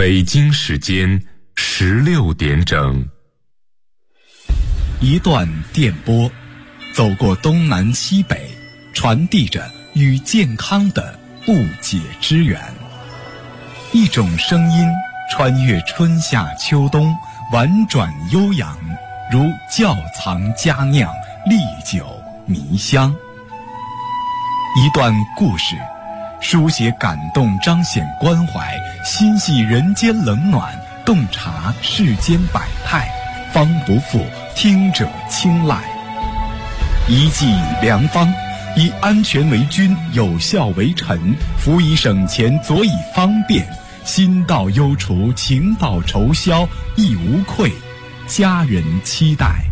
北京时间16点整。 一段电波，走过东南西北，传递着与健康的不解之缘。一种声音穿越春夏秋冬，婉转悠扬，如窖藏佳酿，历久弥香。一段故事，书写感动，彰显关怀，心系人间冷暖，洞察世间百态，方不负听者青睐。一剂良方，以安全为君，有效为臣，辅以省钱，佐以方便，心到忧除，情到愁消，亦无愧，家人期待。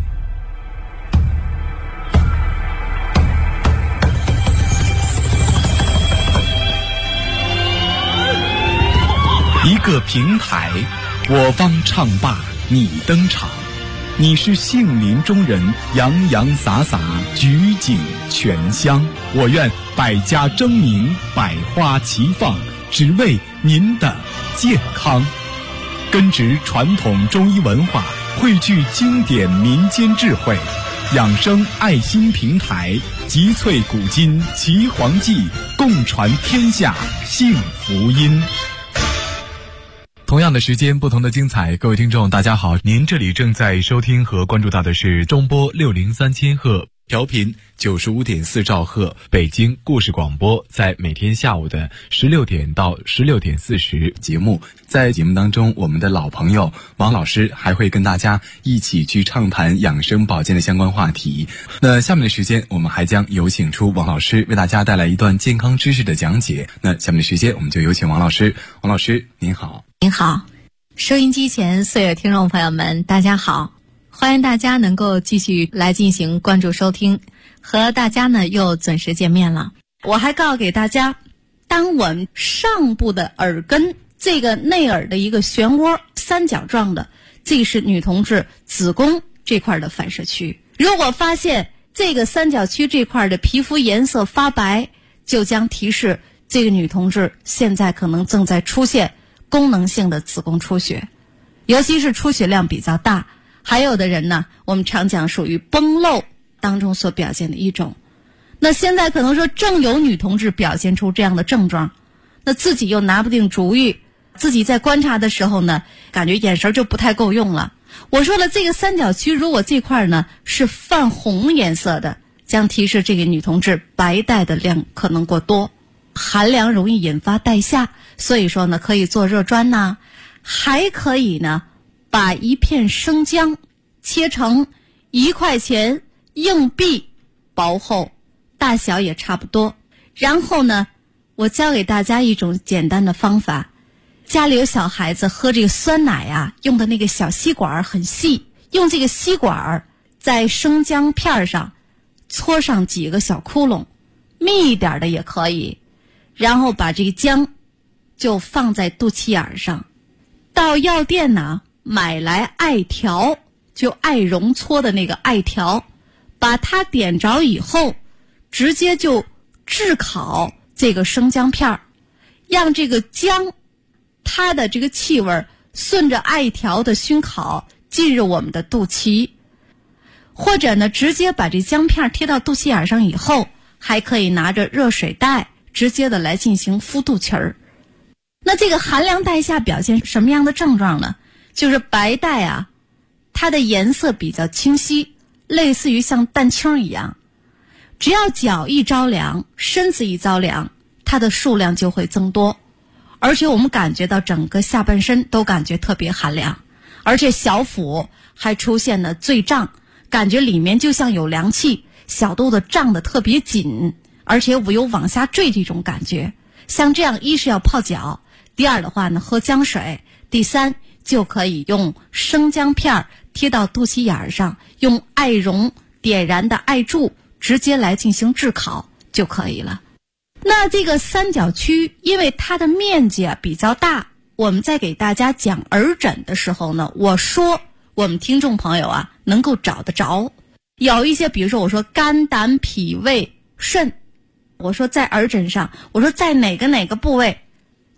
一个平台，我方唱罢你登场，你是杏林中人，洋洋洒洒，举景全香。我愿百家争鸣，百花齐放，只为您的健康。根植传统中医文化，汇聚经典民间智慧，养生爱心平台，集萃古今岐黄记，共传天下幸福音。同样的时间，不同的精彩。各位听众大家好，您这里正在收听和关注到的是中波603千赫，调频95.4兆赫，北京故事广播，在每天下午的16点到16点40节目。在节目当中，我们的老朋友王老师还会跟大家一起去畅谈养生保健的相关话题。那下面的时间，我们还将有请出王老师为大家带来一段健康知识的讲解。那下面的时间，我们就有请王老师。王老师您好。 您好，收音机前所有听众朋友们大家好，欢迎大家能够继续来进行关注收听，和大家呢又准时见面了。我还告诉给大家，当我们上部的耳根这个内耳的一个漩涡三角状的，这是女同志子宫这块的反射区。如果发现这个三角区这块的皮肤颜色发白，就将提示这个女同志现在可能正在出现功能性的子宫出血，尤其是出血量比较大，还有的人呢，我们常讲属于崩漏当中所表现的一种。那现在可能说正有女同志表现出这样的症状，那自己又拿不定主意，自己在观察的时候呢，感觉眼神就不太够用了。我说了，这个三角区如果这块呢是泛红颜色的，将提示这个女同志白带的量可能过多，寒凉容易引发带下，所以说呢可以做热砖呐，还可以呢把一片生姜切成1块钱硬币薄厚，大小也差不多。然后呢，我教给大家一种简单的方法，家里有小孩子喝这个酸奶啊，用的那个小吸管很细，用这个吸管在生姜片上搓上几个小窟窿，密一点的也可以，然后把这个姜就放在肚脐眼上，到药店呢买来艾条，就艾绒搓的那个艾条，把它点着以后，直接就炙烤这个生姜片，让这个姜它的这个气味顺着艾条的熏烤进入我们的肚脐，或者呢直接把这姜片贴到肚脐眼上以后，还可以拿着热水袋直接的来进行敷肚脐儿。那这个寒凉带下表现什么样的症状呢？就是白带啊，它的颜色比较清晰，类似于像蛋清一样。只要脚一着凉，身子一着凉，它的数量就会增多，而且我们感觉到整个下半身都感觉特别寒凉，而且小腹还出现了坠胀，感觉里面就像有凉气，小肚子胀得特别紧，而且有往下坠这种感觉。像这样，一是要泡脚，第二的话呢喝姜水，第三就可以用生姜片贴到肚脐眼上，用艾绒点燃的艾柱直接来进行炙烤就可以了。那这个三角区因为它的面积比较大，我们在给大家讲耳诊的时候呢，我说我们听众朋友啊能够找得着。有一些比如说我说肝胆脾胃肾，我说在耳诊上，我说在哪个部位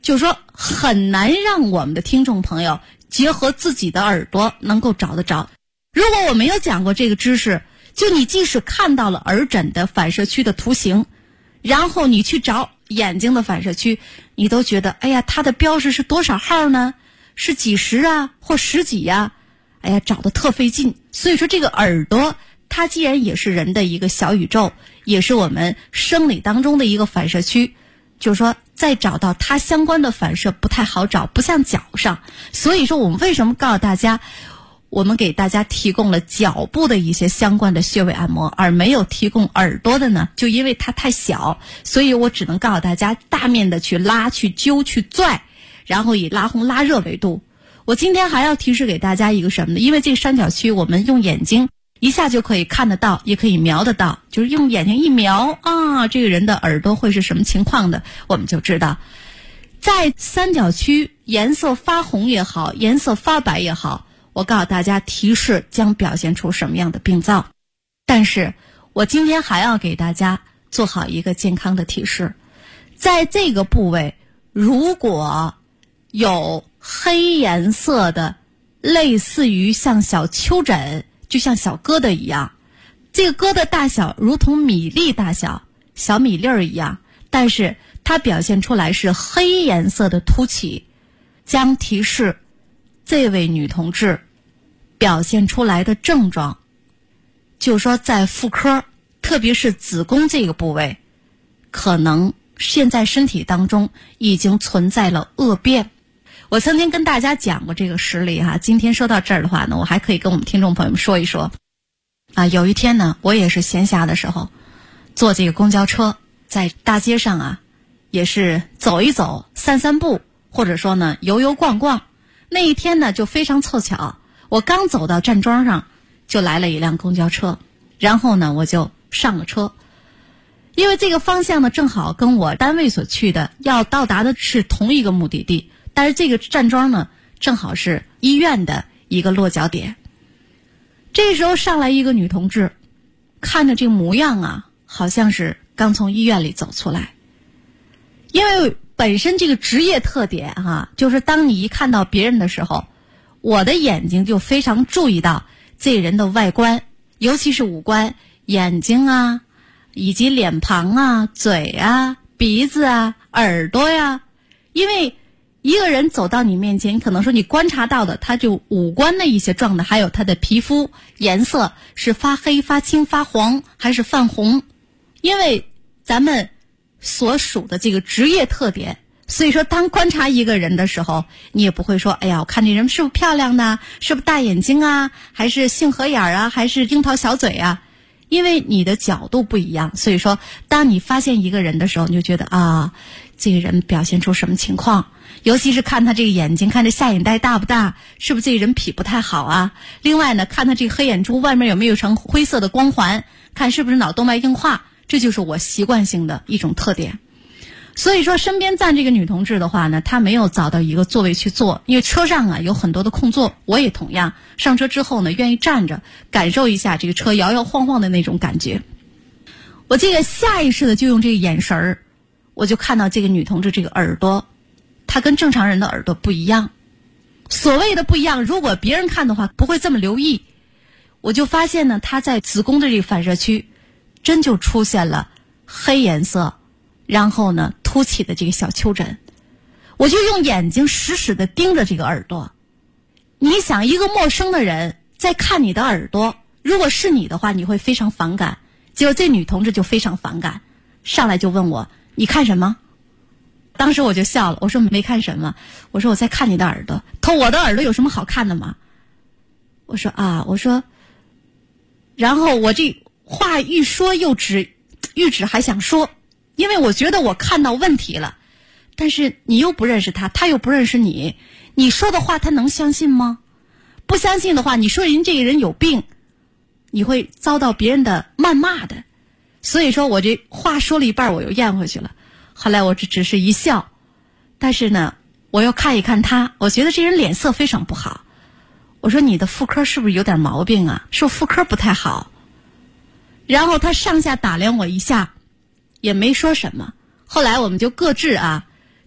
就是说很难让我们的听众朋友结合自己的耳朵能够找得着。如果我没有讲过这个知识，就你即使看到了耳枕的反射区的图形，然后你去找眼睛的反射区，你都觉得哎呀，它的标识是多少号呢？是几十啊或十几呀？哎呀，找得特费劲。所以说这个耳朵它既然也是人的一个小宇宙，也是我们生理当中的一个反射区，就是说再找到它相关的反射不太好找，不像脚上。所以说我们为什么告诉大家，我们给大家提供了脚部的一些相关的穴位按摩，而没有提供耳朵的呢？就因为它太小，所以我只能告诉大家大面的去拉、去揪、去拽，然后以拉红拉热为度。我今天还要提示给大家一个什么呢？因为这个三角区我们用眼睛一下就可以看得到，也可以瞄得到，就是用眼睛一瞄啊，这个人的耳朵会是什么情况的，我们就知道。在三角区颜色发红也好，颜色发白也好，我告诉大家提示将表现出什么样的病灶。但是我今天还要给大家做好一个健康的提示，在这个部位如果有黑颜色的类似于像小丘疹，就像小疙瘩一样，这个疙瘩大小如同米粒大小，小米粒儿一样，但是它表现出来是黑颜色的凸起，将提示这位女同志表现出来的症状，就是说在妇科，特别是子宫这个部位，可能现在身体当中已经存在了恶变。我曾经跟大家讲过这个实例哈，今天说到这儿的话呢，我还可以跟我们听众朋友们说一说啊。有一天呢，我也是闲暇的时候坐这个公交车，在大街上啊，也是走一走、散散步，或者说呢游游逛逛。那一天呢就非常凑巧，我刚走到站桩上，就来了一辆公交车，然后呢我就上了车。因为这个方向呢正好跟我单位所去的要到达的是同一个目的地，但是这个站桩呢正好是医院的一个落脚点。这时候上来一个女同志，看着这个模样啊，好像是刚从医院里走出来。因为本身这个职业特点哈，就是当你一看到别人的时候，我的眼睛就非常注意到这人的外观，尤其是五官，眼睛啊，以及脸庞啊、嘴啊、鼻子啊、耳朵呀。因为一个人走到你面前，可能说你观察到的他就五官的一些状态，还有他的皮肤颜色是发黑、发青、发黄还是泛红。因为咱们所属的这个职业特点，所以说当观察一个人的时候，你也不会说哎呀，我看这人是不是漂亮呢，是不是大眼睛啊，还是杏核眼啊，还是樱桃小嘴啊。因为你的角度不一样，所以说当你发现一个人的时候，你就觉得啊，这个人表现出什么情况。尤其是看他这个眼睛，看这下眼袋大不大，是不是这个人脾不太好啊。另外呢，看他这个黑眼珠外面有没有层灰色的光环，看是不是脑动脉硬化，这就是我习惯性的一种特点。所以说身边站这个女同志的话呢，她没有找到一个座位去坐，因为车上啊有很多的空座，我也同样上车之后呢，愿意站着感受一下这个车摇摇晃晃的那种感觉。我这个下意识的就用这个眼神儿，我就看到这个女同志这个耳朵，她跟正常人的耳朵不一样。所谓的不一样，如果别人看的话不会这么留意。我就发现呢，她在子宫的这个反射区真就出现了黑颜色，然后呢凸起的这个小丘疹。我就用眼睛死死的盯着这个耳朵。你想一个陌生的人在看你的耳朵，如果是你的话，你会非常反感。结果这女同志就非常反感，上来就问我你看什么。当时我就笑了，我说没看什么，我说我在看你的耳朵。他说我的耳朵有什么好看的吗？我说啊，我说，然后我这话欲说又止，欲止还想说，因为我觉得我看到问题了，但是你又不认识他，他又不认识你，你说的话他能相信吗？不相信的话，你说人这个人有病，你会遭到别人的谩骂的。所以说我这话说了一半我又咽回去了。后来我只是一笑，但是呢我又看一看他，我觉得这人脸色非常不好。我说你的妇科是不是有点毛病啊？是不是妇科不太好？然后他上下打量我一下，也没说什么。后来我们就各自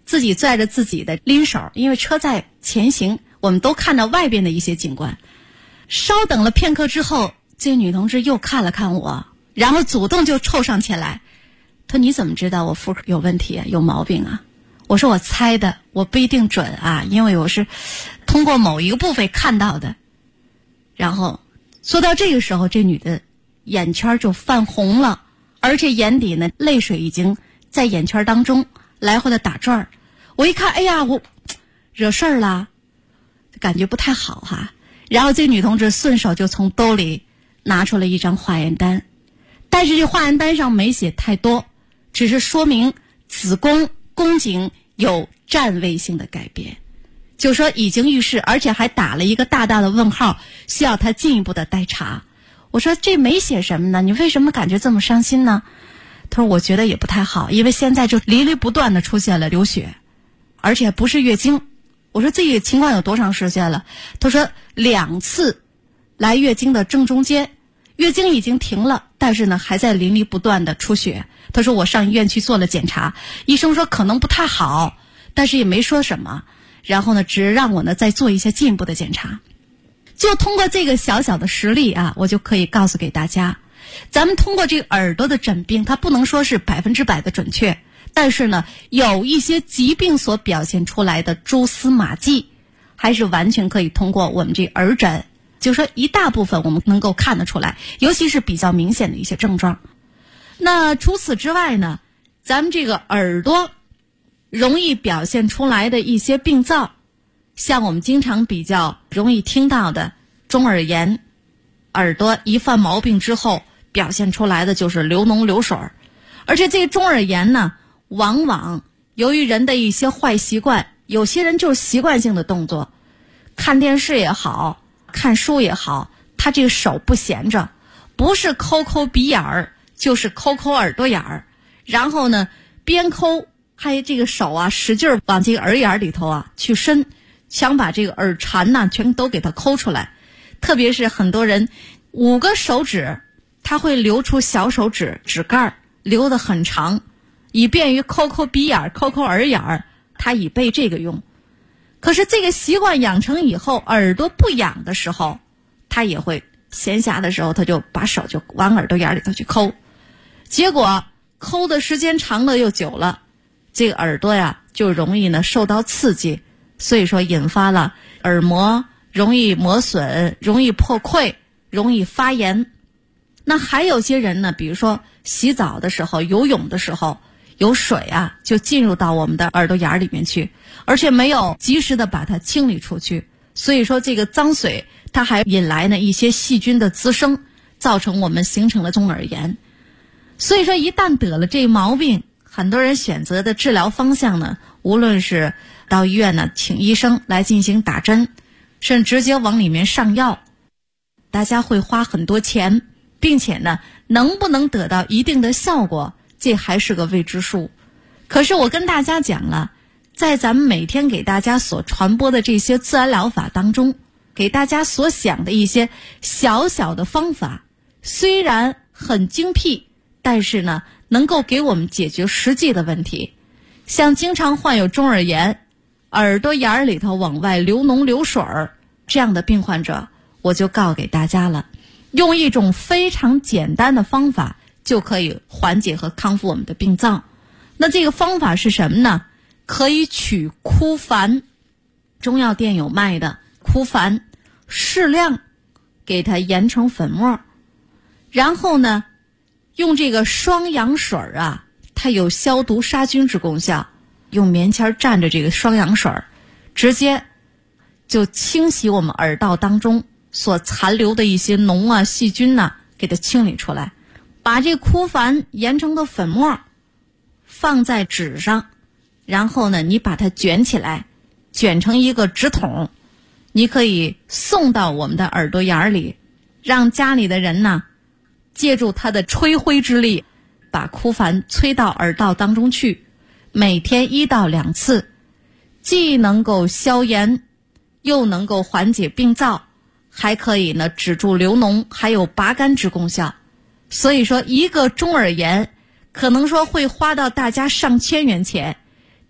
自己拽着自己的拎手，因为车在前行，我们都看到外边的一些景观。稍等了片刻之后，这女同志又看了看我，然后主动就凑上前来，她说你怎么知道我妇科有问题有毛病啊？我说我猜的，我不一定准啊，因为我是通过某一个部位看到的。然后说到这个时候，这女的眼圈就泛红了，而且眼底呢泪水已经在眼圈当中来回的打转儿。我一看，哎呀，我惹事儿了，感觉不太好哈。然后这女同志顺手就从兜里拿出了一张化验单，但是这化验单上没写太多，只是说明子宫宫颈有占位性的改变，就说已经预示，而且还打了一个大大的问号，需要他进一步的待查。我说这没写什么呢，你为什么感觉这么伤心呢？他说我觉得也不太好，因为现在就连续不断的出现了流血，而且不是月经。我说这个情况有多长时间了？他说2次来月经的正中间，月经已经停了，但是呢还在淋漓不断的出血。他说我上医院去做了检查，医生说可能不太好，但是也没说什么，然后呢只让我呢再做一些进一步的检查。就通过这个小小的实例啊，我就可以告诉给大家，咱们通过这个耳朵的诊病，它不能说是100%的准确，但是呢有一些疾病所表现出来的蛛丝马迹，还是完全可以通过我们这耳诊，就是说一大部分我们能够看得出来，尤其是比较明显的一些症状。那除此之外呢，咱们这个耳朵容易表现出来的一些病灶，像我们经常比较容易听到的中耳炎，耳朵一犯毛病之后表现出来的就是流脓流水，而且这个中耳炎呢，往往由于人的一些坏习惯，有些人就是习惯性的动作，看电视也好，看书也好，他这个手不闲着，不是抠抠鼻眼儿，就是抠抠耳朵眼儿，然后呢边抠还这个手啊使劲往这个耳眼里头啊去伸，想把这个耳蝉呐全都给它抠出来。特别是很多人5个手指它会留出小手指指盖，留得很长，以便于抠抠鼻眼抠抠耳眼，它以备这个用。可是这个习惯养成以后，耳朵不痒的时候，它也会闲暇的时候他就把手就往耳朵眼里头去抠，结果抠的时间长了又久了，这个耳朵呀就容易呢受到刺激，所以说引发了耳膜容易磨损，容易破溃，容易发炎。那还有些人呢，比如说洗澡的时候，游泳的时候，有水啊就进入到我们的耳朵眼里面去，而且没有及时的把它清理出去，所以说这个脏水它还引来呢一些细菌的滋生，造成我们形成了中耳炎。所以说一旦得了这毛病，很多人选择的治疗方向呢，无论是到医院呢请医生来进行打针，甚至直接往里面上药，大家会花很多钱，并且呢能不能得到一定的效果，这还是个未知数。可是我跟大家讲了，在咱们每天给大家所传播的这些自然疗法当中，给大家所想的一些小小的方法，虽然很精辟，但是呢能够给我们解决实际的问题。像经常患有中耳炎，耳朵眼里头往外流脓流水这样的病患者，我就告给大家了，用一种非常简单的方法就可以缓解和康复我们的病灶。那这个方法是什么呢？可以取枯矾，中药店有卖的枯矾，适量给它研成粉末，然后呢用这个双氧水啊，它有消毒杀菌之功效，用棉签蘸着这个双氧水，直接就清洗我们耳道当中所残留的一些脓啊细菌啊，给它清理出来。把这枯矾研成的粉末放在纸上，然后呢你把它卷起来，卷成一个纸筒，你可以送到我们的耳朵眼里，让家里的人呢借助它的吹灰之力，把枯矾吹到耳道当中去，每天1到2次，既能够消炎，又能够缓解病灶，还可以呢止住流脓，还有拔干之功效。所以说一个中耳炎可能说会花到大家上千元钱，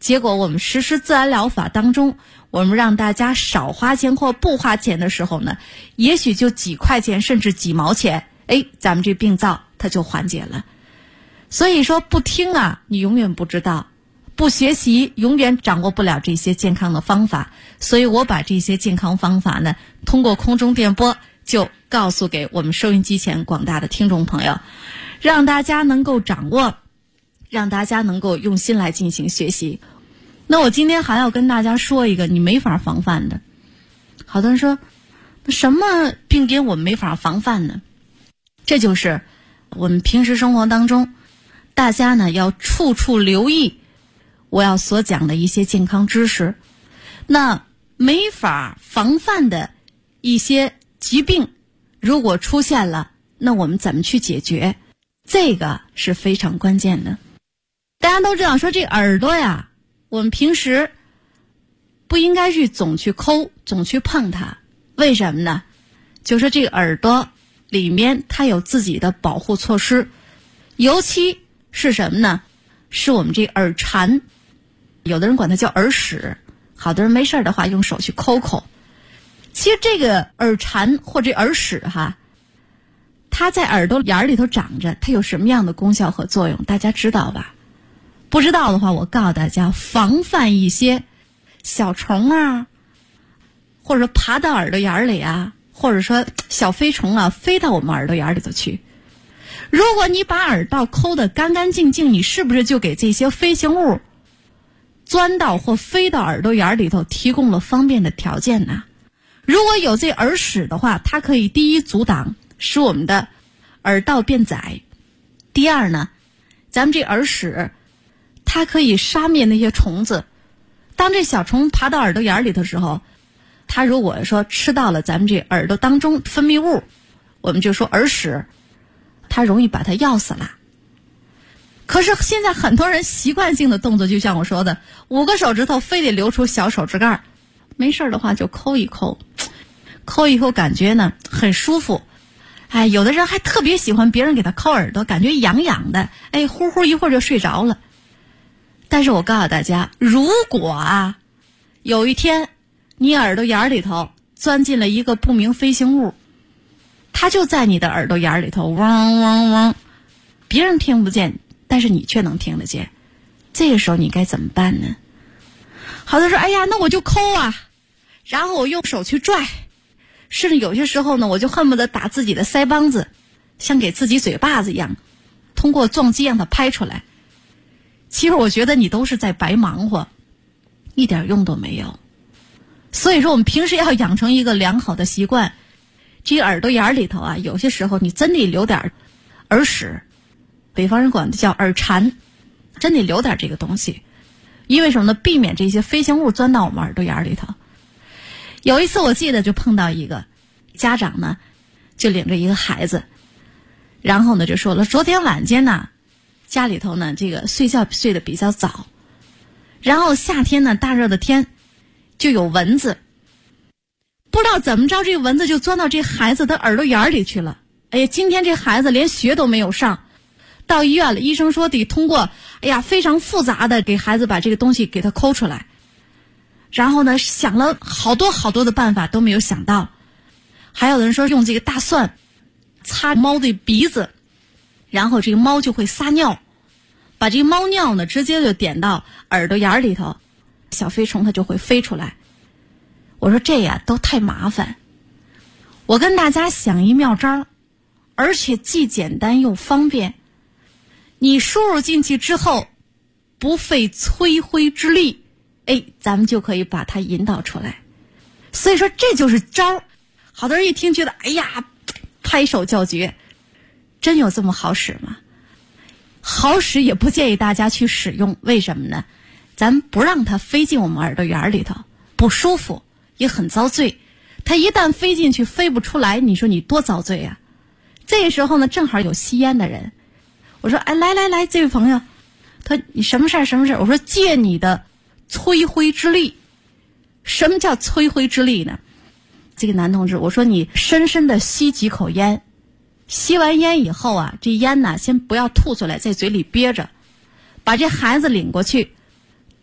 结果我们实施自然疗法当中，我们让大家少花钱或不花钱的时候呢，也许就几块钱甚至几毛钱，咱们这病灶它就缓解了。所以说不听啊，你永远不知道；不学习，永远掌握不了这些健康的方法。所以我把这些健康方法呢，通过空中电波就告诉给我们收音机前广大的听众朋友，让大家能够掌握，让大家能够用心来进行学习。那我今天还要跟大家说一个你没法防范的。好多人说，那什么病因我们没法防范呢？这就是我们平时生活当中，大家呢要处处留意我要所讲的一些健康知识。那没法防范的一些疾病，如果出现了，那我们怎么去解决？这个是非常关键的。大家都知道说这耳朵呀，我们平时不应该去总去抠，总去碰它。为什么呢？就说这个耳朵里面它有自己的保护措施，尤其是什么呢？是我们这耳蝉，有的人管它叫耳屎，好多人没事的话用手去抠抠。其实这个耳蝉或者耳屎哈，它在耳朵眼里头长着，它有什么样的功效和作用？大家知道吧？不知道的话，我告诉大家，防范一些小虫啊，或者说爬到耳朵眼里啊，或者说小飞虫啊飞到我们耳朵眼里头去。如果你把耳道抠得干干净净，你是不是就给这些飞行物钻到或飞到耳朵眼里头提供了方便的条件呢？如果有这耳屎的话，它可以第一阻挡，使我们的耳道变窄；第二呢，咱们这耳屎它可以杀灭那些虫子。当这小虫爬到耳朵眼里的时候，它如果说吃到了咱们这耳朵当中分泌物，我们就说耳屎，它容易把它咬死了。可是现在很多人习惯性的动作，就像我说的，5个手指头非得留出小手指盖，没事的话就抠一抠，抠一抠感觉呢很舒服。有的人还特别喜欢别人给他抠耳朵，感觉痒痒的，呼呼一会儿就睡着了。但是我告诉大家，如果有一天你耳朵眼里头钻进了一个不明飞行物，它就在你的耳朵眼里头汪汪汪，别人听不见，但是你却能听得见，这个时候你该怎么办呢？好多人说，那我就抠啊，然后我用手去拽，甚至有些时候呢，我就恨不得打自己的腮帮子，像给自己嘴巴子一样，通过撞击让它拍出来。其实我觉得你都是在白忙活，一点用都没有。所以说我们平时要养成一个良好的习惯，这耳朵眼里头有些时候你真得留点耳屎，北方人管它叫耳蝉，真得留点这个东西。因为什么呢？避免这些飞行物钻到我们耳朵眼里头。有一次我记得就碰到一个家长呢，就领着一个孩子，然后呢就说了，昨天晚间呢家里头呢这个睡觉睡得比较早，然后夏天呢大热的天就有蚊子，不知道怎么着这个蚊子就钻到这孩子的耳朵眼里去了。今天这孩子连学都没有上，到医院了，医生说得通过非常复杂的给孩子把这个东西给他抠出来。然后呢想了好多好多的办法都没有想到，还有人说用这个大蒜擦猫的鼻子，然后这个猫就会撒尿，把这个猫尿呢直接就点到耳朵眼里头，小飞虫它就会飞出来。我说这都太麻烦，我跟大家想一妙招，而且既简单又方便，你输入进去之后不费吹灰之力，咱们就可以把它引导出来。所以说这就是招。好多人一听觉得拍手叫绝，真有这么好使吗？好使也不建议大家去使用。为什么呢？咱不让它飞进我们耳朵眼里头，不舒服也很遭罪。它一旦飞进去飞不出来，你说你多遭罪啊。这个时候呢正好有吸烟的人，我说来这位朋友，他你什么事儿？我说借你的吹灰之力。什么叫吹灰之力呢？这个男同志，我说你深深的吸几口烟，吸完烟以后这烟呢先不要吐出来，在嘴里憋着，把这孩子领过去，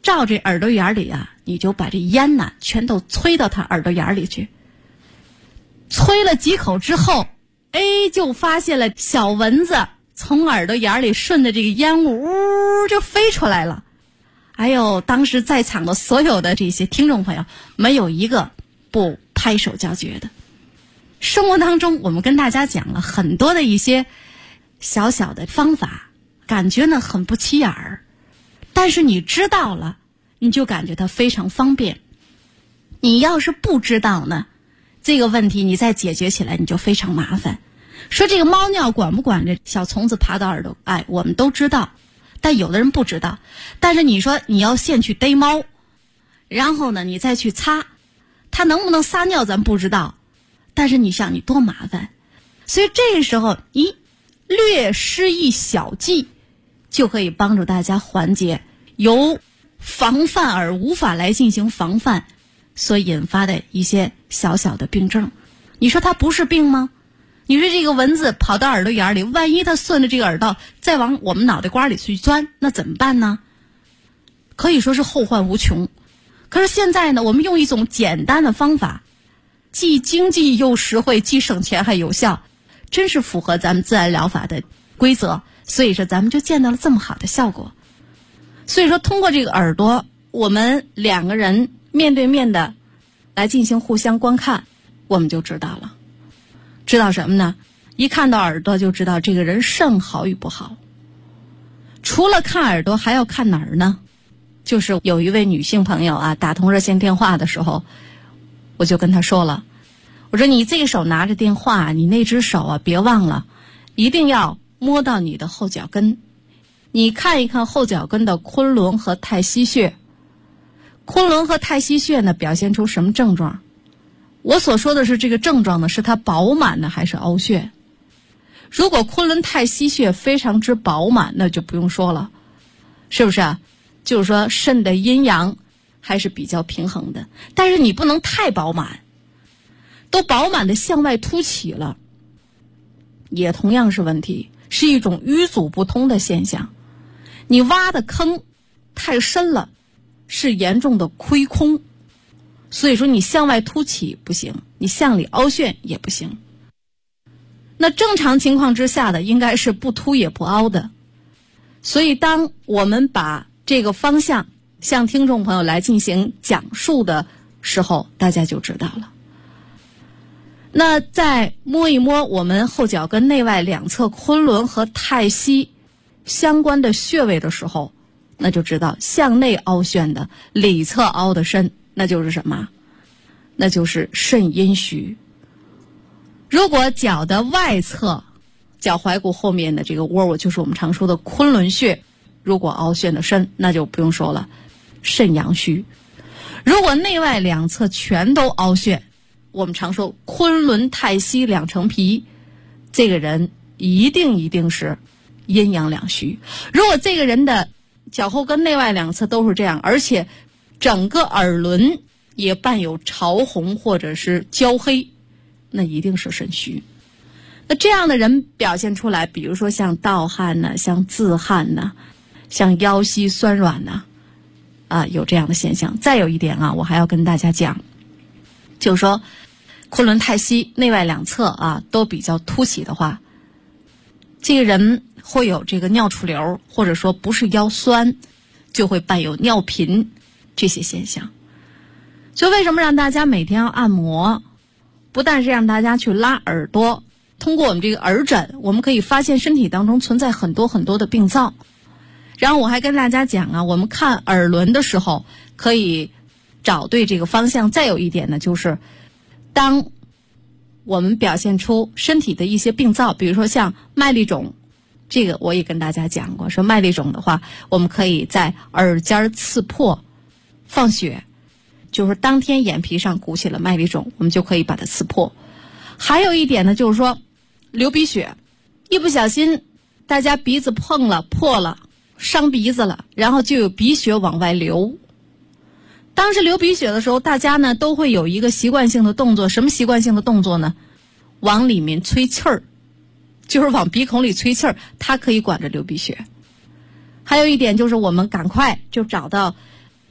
照这耳朵眼里啊，你就把这烟呢全都吹到他耳朵眼里去。吹了几口之后，就发现了小蚊子从耳朵眼里顺着这个烟雾就飞出来了。哎呦，当时在场的所有的这些听众朋友，没有一个不拍手叫绝的。生活当中我们跟大家讲了很多的一些小小的方法，感觉呢很不起眼儿，但是你知道了，你就感觉它非常方便。你要是不知道呢，这个问题你再解决起来你就非常麻烦。说这个猫尿管不管这小虫子爬到耳朵，我们都知道，但有的人不知道。但是你说你要先去逮猫，然后呢你再去擦，它能不能撒尿咱不知道，但是你想你多麻烦。所以这个时候你略施一小计，就可以帮助大家缓解由防范而无法来进行防范所引发的一些小小的病症。你说它不是病吗？你说这个蚊子跑到耳朵眼里，万一它顺着这个耳道再往我们脑袋瓜里去钻，那怎么办呢？可以说是后患无穷。可是现在呢，我们用一种简单的方法，既经济又实惠，既省钱还有效，真是符合咱们自然疗法的规则，所以说咱们就见到了这么好的效果。所以说通过这个耳朵，我们两个人面对面的来进行互相观看，我们就知道了。知道什么呢？一看到耳朵就知道这个人肾好与不好。除了看耳朵还要看哪儿呢？就是有一位女性朋友啊，打通热线电话的时候，我就跟她说了，我说你这个手拿着电话，你那只手啊别忘了一定要摸到你的后脚跟。你看一看后脚跟的昆仑和太溪穴。昆仑和太溪穴呢表现出什么症状？我所说的是这个症状呢，是它饱满呢还是凹陷？如果昆仑太溪穴非常之饱满，那就不用说了，是不是啊？就是说肾的阴阳还是比较平衡的，但是你不能太饱满，都饱满的向外凸起了，也同样是问题，是一种淤阻不通的现象。你挖的坑太深了，是严重的亏空。所以说你向外凸起不行，你向里凹陷也不行。那正常情况之下的应该是不凸也不凹的。所以当我们把这个方向向听众朋友来进行讲述的时候，大家就知道了。那再摸一摸我们后脚跟内外两侧昆仑和太溪相关的穴位的时候，那就知道向内凹陷的里侧凹的深，那就是什么？那就是肾阴虚。如果脚的外侧脚踝骨后面的这个窝，就是我们常说的昆仑穴，如果凹陷的深，那就不用说了，肾阳虚。如果内外两侧全都凹陷，我们常说昆仑太溪两成皮，这个人一定是阴阳两虚。如果这个人的脚后跟内外两侧都是这样，而且整个耳轮也伴有潮红或者是焦黑，那一定是肾虚。那这样的人表现出来，比如说像盗汗呢，像自汗呢，像腰膝酸软呢，有这样的现象。再有一点啊，我还要跟大家讲，就是说昆仑太溪内外两侧都比较凸起的话，这个人会有这个尿储流，或者说不是腰酸，就会伴有尿频这些现象。就为什么让大家每天要按摩？不但是让大家去拉耳朵，通过我们这个耳诊，我们可以发现身体当中存在很多很多的病灶。然后我还跟大家讲我们看耳轮的时候可以找对这个方向。再有一点呢，就是当我们表现出身体的一些病灶，比如说像麦粒肿，这个我也跟大家讲过，说麦粒肿的话，我们可以在耳尖刺破放血，就是当天眼皮上鼓起了麦粒肿，我们就可以把它刺破。还有一点呢，就是说流鼻血，一不小心大家鼻子碰了破了，伤鼻子了，然后就有鼻血往外流。当时流鼻血的时候，大家呢都会有一个习惯性的动作，什么习惯性的动作呢？往里面吹气儿，就是往鼻孔里吹气儿，它可以管着流鼻血。还有一点就是我们赶快就找到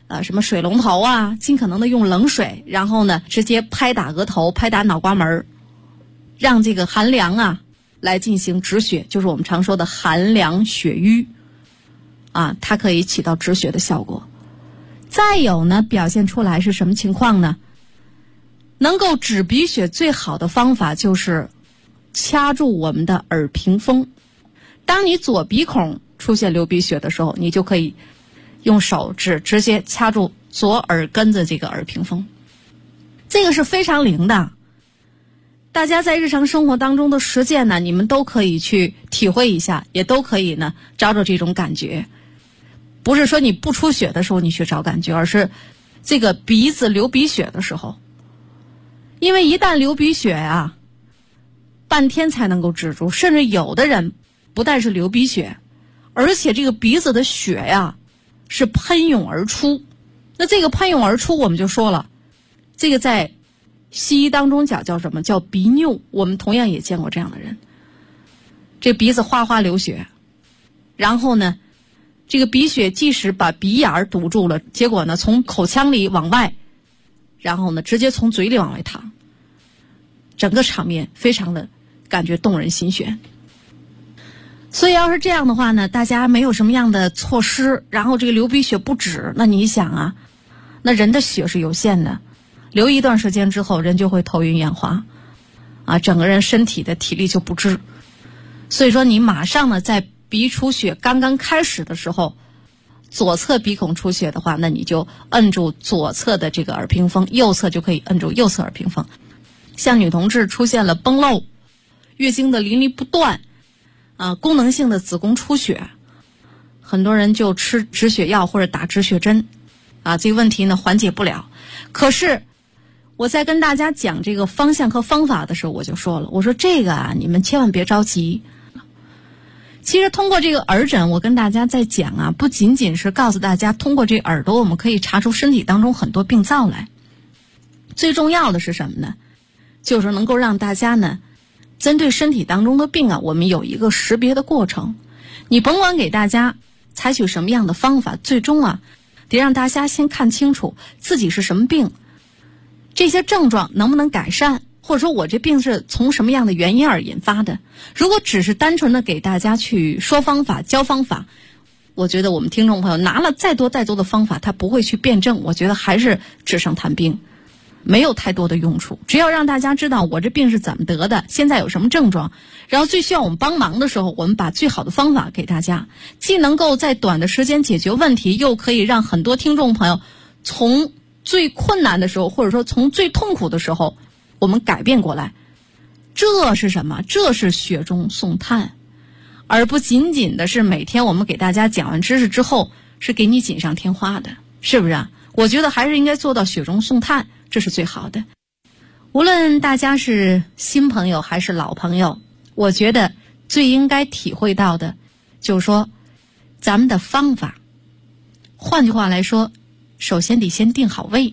什么水龙头啊，尽可能的用冷水，然后呢直接拍打额头，拍打脑瓜门，让这个寒凉啊来进行止血，就是我们常说的寒凉血瘀啊，它可以起到止血的效果。再有呢，表现出来是什么情况呢？能够止鼻血最好的方法就是掐住我们的耳屏风。当你左鼻孔出现流鼻血的时候，你就可以用手指直接掐住左耳根的这个耳屏风，这个是非常灵的。大家在日常生活当中的实践呢，你们都可以去体会一下，也都可以呢找找这种感觉。不是说你不出血的时候你去找感觉，而是这个鼻子流鼻血的时候，因为一旦流鼻血啊，半天才能够止住，甚至有的人不但是流鼻血，而且这个鼻子的血呀是喷涌而出。那这个喷涌而出，我们就说了，这个在西医当中叫什么？叫鼻衄。我们同样也见过这样的人，这鼻子哗哗流血，然后呢，这个鼻血即使把鼻眼儿堵住了，结果呢从口腔里往外，然后呢直接从嘴里往外淌，整个场面非常的感觉动人心弦。所以要是这样的话呢，大家没有什么样的措施，然后这个流鼻血不止，那你想啊，那人的血是有限的，流一段时间之后人就会头晕眼花啊，整个人身体的体力就不支。所以说你马上呢在鼻出血刚刚开始的时候，左侧鼻孔出血的话，那你就摁住左侧的这个耳屏风，右侧就可以摁住右侧耳屏风。像女同志出现了崩漏、月经的淋漓不断功能性的子宫出血，很多人就吃止血药或者打止血针这个问题呢缓解不了。可是我在跟大家讲这个方向和方法的时候，我就说了，我说这个你们千万别着急。其实通过这个耳诊，我跟大家在讲不仅仅是告诉大家通过这耳朵我们可以查出身体当中很多病灶来，最重要的是什么呢？就是能够让大家呢针对身体当中的病我们有一个识别的过程。你甭管给大家采取什么样的方法，最终得让大家先看清楚自己是什么病，这些症状能不能改善，或者说我这病是从什么样的原因而引发的。如果只是单纯的给大家去说方法教方法，我觉得我们听众朋友拿了再多的方法，他不会去辩证，我觉得还是纸上谈兵，没有太多的用处。只要让大家知道我这病是怎么得的，现在有什么症状，然后最需要我们帮忙的时候，我们把最好的方法给大家，既能够在短的时间解决问题，又可以让很多听众朋友从最困难的时候，或者说从最痛苦的时候我们改变过来。这是什么？这是雪中送炭，而不仅仅的是每天我们给大家讲完知识之后是给你锦上添花的，是不是我觉得还是应该做到雪中送炭，这是最好的。无论大家是新朋友还是老朋友，我觉得最应该体会到的就是说咱们的方法，换句话来说，首先得先定好位。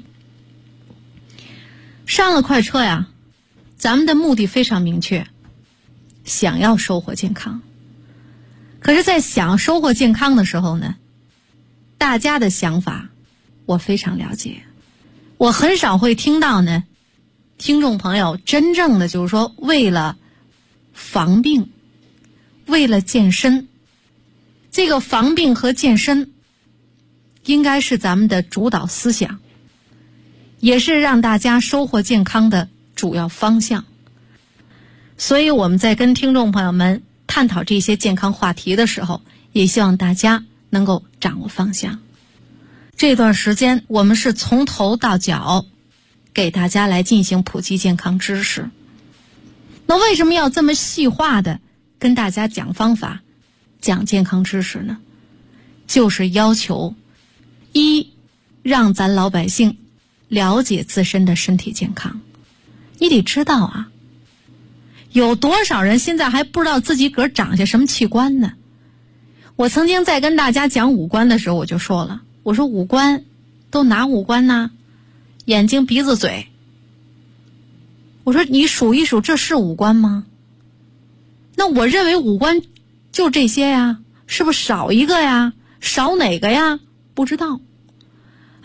上了快车咱们的目的非常明确，想要收获健康。可是在想收获健康的时候呢，大家的想法我非常了解，我很少会听到呢听众朋友真正的就是说为了防病，为了健身。这个防病和健身应该是咱们的主导思想，也是让大家收获健康的主要方向。所以我们在跟听众朋友们探讨这些健康话题的时候，也希望大家能够掌握方向。这段时间我们是从头到脚给大家来进行普及健康知识。那为什么要这么细化的跟大家讲方法讲健康知识呢？就是要求一，让咱老百姓了解自身的身体健康。你得知道有多少人现在还不知道自己个儿长下什么器官呢？我曾经在跟大家讲五官的时候，我就说了，我说五官都哪五官呢？眼睛、鼻子、嘴。我说你数一数，这是五官吗？那我认为五官就这些是不是少一个少哪个不知道。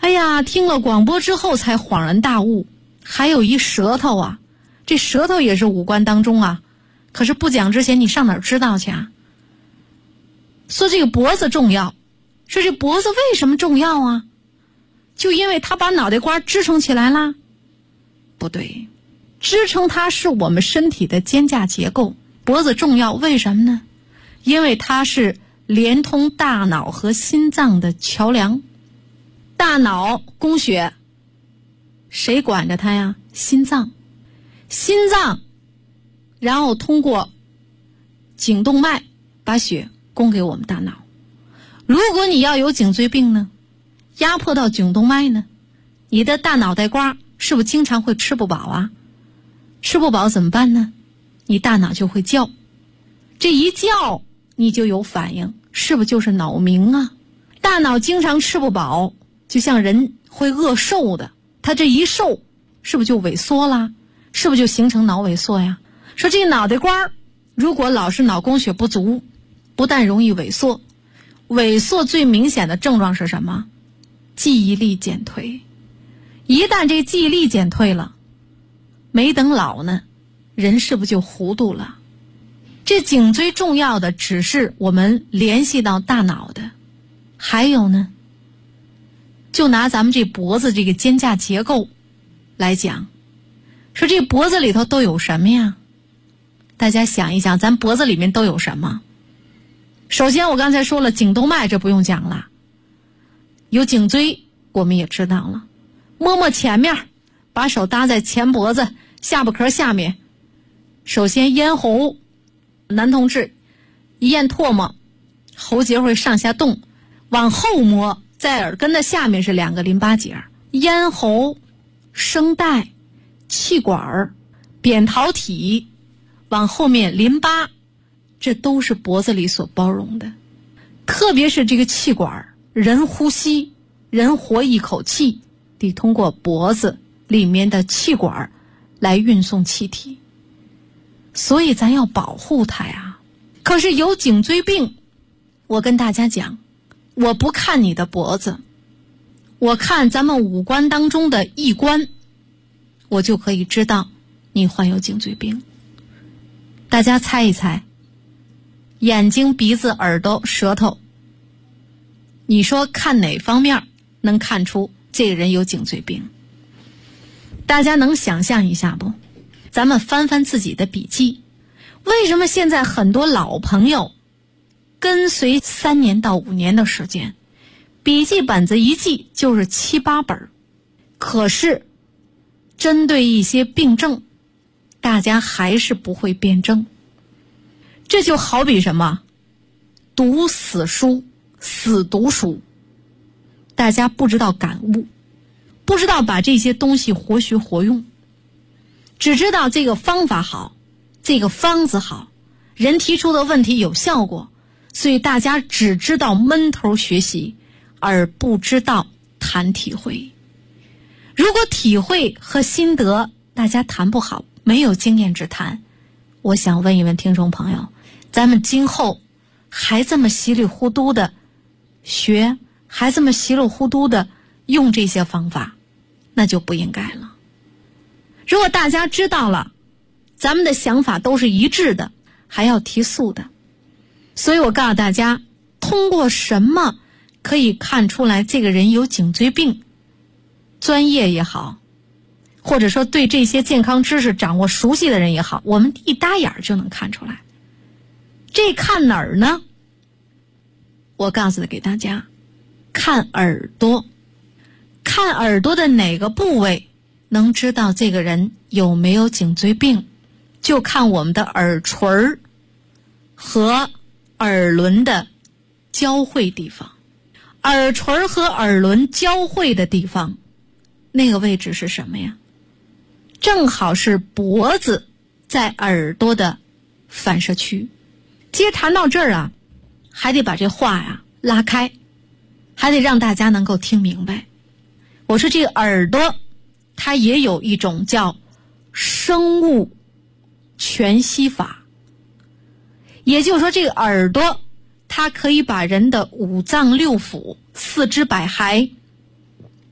哎呀，听了广播之后才恍然大悟，还有一舌头啊，这舌头也是五官当中啊，可是不讲之前你上哪儿知道去啊？说这个脖子重要，说这脖子为什么重要啊？就因为它把脑袋瓜支撑起来啦？不对，支撑它是我们身体的肩胛结构。脖子重要为什么呢？因为它是连通大脑和心脏的桥梁。大脑供血，谁管着它呀？心脏。心脏然后通过颈动脉把血供给我们大脑。如果你要有颈椎病呢，压迫到颈动脉呢，你的大脑袋瓜是不是经常会吃不饱啊？吃不饱怎么办呢？你大脑就会叫，这一叫你就有反应，是不是就是脑鸣啊？大脑经常吃不饱，就像人会饿瘦的，他这一瘦是不是就萎缩啦？是不是就形成脑萎缩呀？说这个脑袋瓜如果老是脑供血不足，不但容易萎缩，萎缩最明显的症状是什么？记忆力减退。一旦这记忆力减退了，没等老呢，人是不是就糊涂了？这颈椎重要的只是我们联系到大脑的，还有呢，就拿咱们这脖子这个肩胛结构来讲，说这脖子里头都有什么呀？大家想一想，咱脖子里面都有什么？首先我刚才说了颈动脉，这不用讲了，有颈椎我们也知道了，摸摸前面，把手搭在前脖子下巴壳下面，首先咽喉，男同志一咽唾沫，喉结会上下动，往后摸，在耳根的下面是2个淋巴结，咽喉、声带、气管、扁桃体，往后面淋巴，这都是脖子里所包容的。特别是这个气管，人呼吸，人活一口气，得通过脖子里面的气管来运送气体，所以咱要保护它呀。可是有颈椎病，我跟大家讲，我不看你的脖子，我看咱们五官当中的一官，我就可以知道你患有颈椎病。大家猜一猜，眼睛、鼻子、耳朵、舌头，你说看哪方面能看出这个人有颈椎病？大家能想象一下不？咱们翻翻自己的笔记，为什么现在很多老朋友跟随3年到5年的时间，笔记本子一记就是7、8本，可是针对一些病症，大家还是不会辩证。这就好比什么？读死书，死读书，大家不知道感悟，不知道把这些东西活学活用，只知道这个方法好，这个方子好，人提出的问题有效果，所以大家只知道闷头学习，而不知道谈体会。如果体会和心得大家谈不好，没有经验之谈，我想问一问听众朋友，咱们今后还这么稀里糊涂的学，还这么稀里糊涂的用这些方法，那就不应该了。如果大家知道了，咱们的想法都是一致的，还要提速的。所以我告诉大家，通过什么可以看出来这个人有颈椎病？专业也好，或者说对这些健康知识掌握熟悉的人也好，我们一搭眼就能看出来。这看哪儿呢？我告诉给大家，看耳朵。看耳朵的哪个部位能知道这个人有没有颈椎病？就看我们的耳垂和耳轮的交汇地方。耳垂和耳轮交汇的地方，那个位置是什么呀？正好是脖子在耳朵的反射区。其实谈到这儿啊，还得把这话呀拉开，还得让大家能够听明白。我说这个耳朵它也有一种叫生物全息法，也就是说这个耳朵它可以把人的5脏6腑、4肢百骸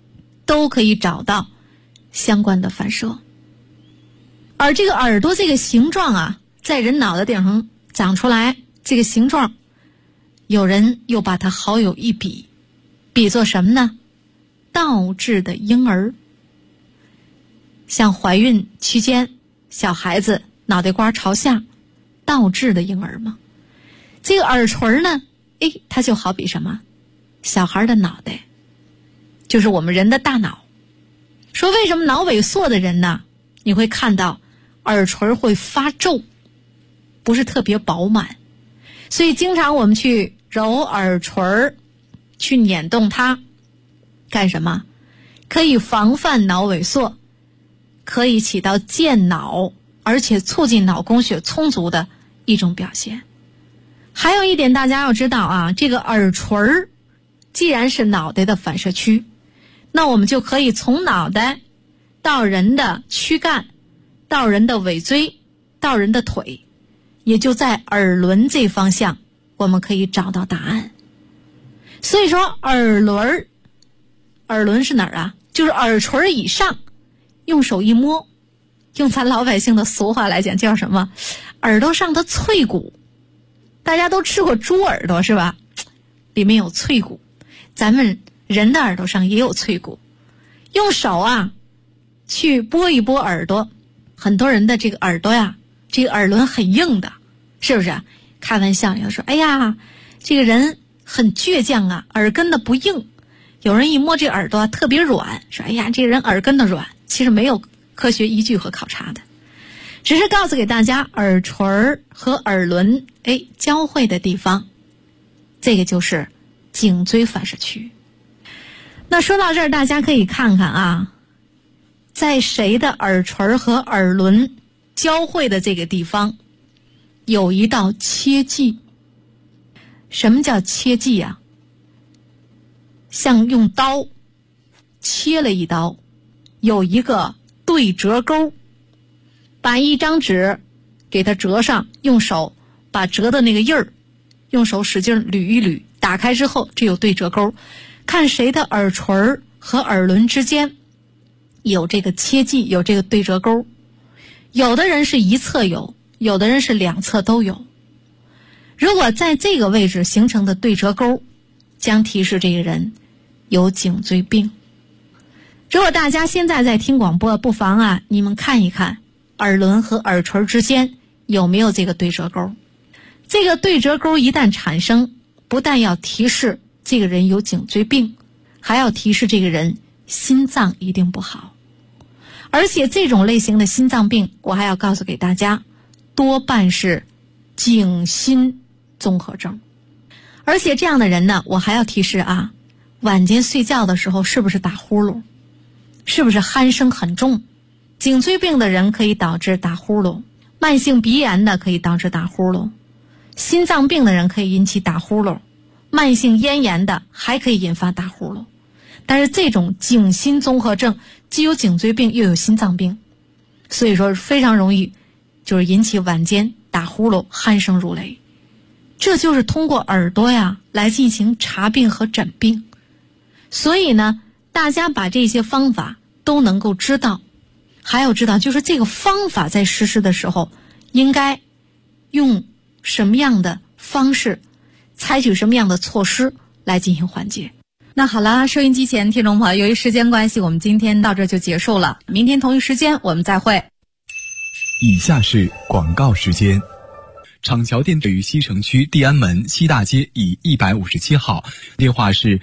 都可以找到相关的反射。而这个耳朵这个形状啊，在人脑袋顶上长出来，这个形状有人又把它好有一比，比作什么呢？倒置的婴儿。像怀孕期间小孩子脑袋瓜朝下，倒置的婴儿嘛。这个耳垂呢，它就好比什么？小孩的脑袋，就是我们人的大脑。说为什么脑萎缩的人呢，你会看到耳垂会发皱，不是特别饱满。所以经常我们去揉耳垂，去捻动它，干什么？可以防范脑萎缩，可以起到健脑，而且促进脑供血充足的一种表现。还有一点大家要知道啊，这个耳垂既然是脑袋的反射区，那我们就可以从脑袋到人的躯干，到人的尾椎，到人的腿，也就在耳轮这方向我们可以找到答案。所以说耳轮是哪儿啊？就是耳垂以上，用手一摸，用咱老百姓的俗话来讲叫什么？耳朵上的脆骨。大家都吃过猪耳朵是吧？里面有脆骨，咱们人的耳朵上也有脆骨。用手啊去拨一拨耳朵，很多人的这个耳朵呀，这个耳轮很硬的，是不是？开玩笑有说，哎呀，这个人很倔强啊，耳根的不硬。有人一摸这耳朵特别软，说哎呀，这个人耳根的软，其实没有科学依据和考察的，只是告诉给大家耳垂和耳轮交汇的地方，这个就是颈椎反射区。那说到这儿，大家可以看看啊，在谁的耳垂和耳轮交汇的这个地方有一道切迹。什么叫切迹啊？像用刀切了一刀，有一个对折钩，把一张纸给它折上，用手把折的那个印儿用手使劲捋一捋，打开之后这有对折钩，看谁的耳垂和耳轮之间有这个切迹，有这个对折钩。有的人是一侧有，有的人是两侧都有。如果在这个位置形成的对折钩，将提示这个人有颈椎病。如果大家现在在听广播，不妨啊，你们看一看耳轮和耳垂之间有没有这个对折钩。这个对折钩一旦产生，不但要提示这个人有颈椎病，还要提示这个人心脏一定不好。而且这种类型的心脏病，我还要告诉给大家，多半是颈心综合症。而且这样的人呢，我还要提示啊，晚间睡觉的时候是不是打呼噜，是不是鼾声很重。颈椎病的人可以导致打呼噜，慢性鼻炎的可以导致打呼噜，心脏病的人可以引起打呼噜，慢性咽炎的还可以引发打呼噜。但是这种颈心综合症既有颈椎病又有心脏病，所以说非常容易就是引起晚间打呼噜，鼾声如雷。这就是通过耳朵呀来进行查病和诊病。所以呢，大家把这些方法都能够知道，还要知道就是这个方法在实施的时候应该用什么样的方式，采取什么样的措施来进行缓解。那好了，收音机前听众朋友，由于时间关系，我们今天到这就结束了，明天同一时间我们再会。 以下是广告时间。厂桥店位于西城区地安门西大街以157号，电话是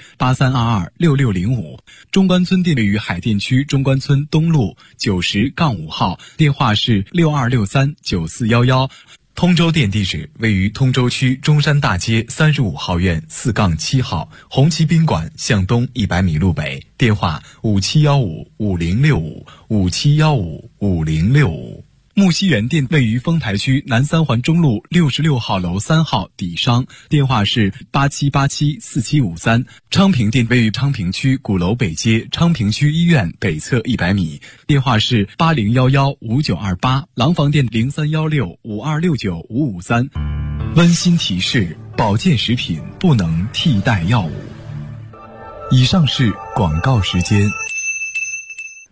83226605。中关村店位于海淀区中关村东路90-5号，电话是62639411。通州店地址位于通州区中山大街35号院4-7号，红旗宾馆向东100米路北，电话57155065，57155065。木樨园店位于丰台区南三环中路66号楼3号底商，电话是87874753。昌平店位于昌平区鼓楼北街昌平区医院北侧100米，电话是80115928。廊坊店031652695553。温馨提示：保健食品不能替代药物。以上是广告时间。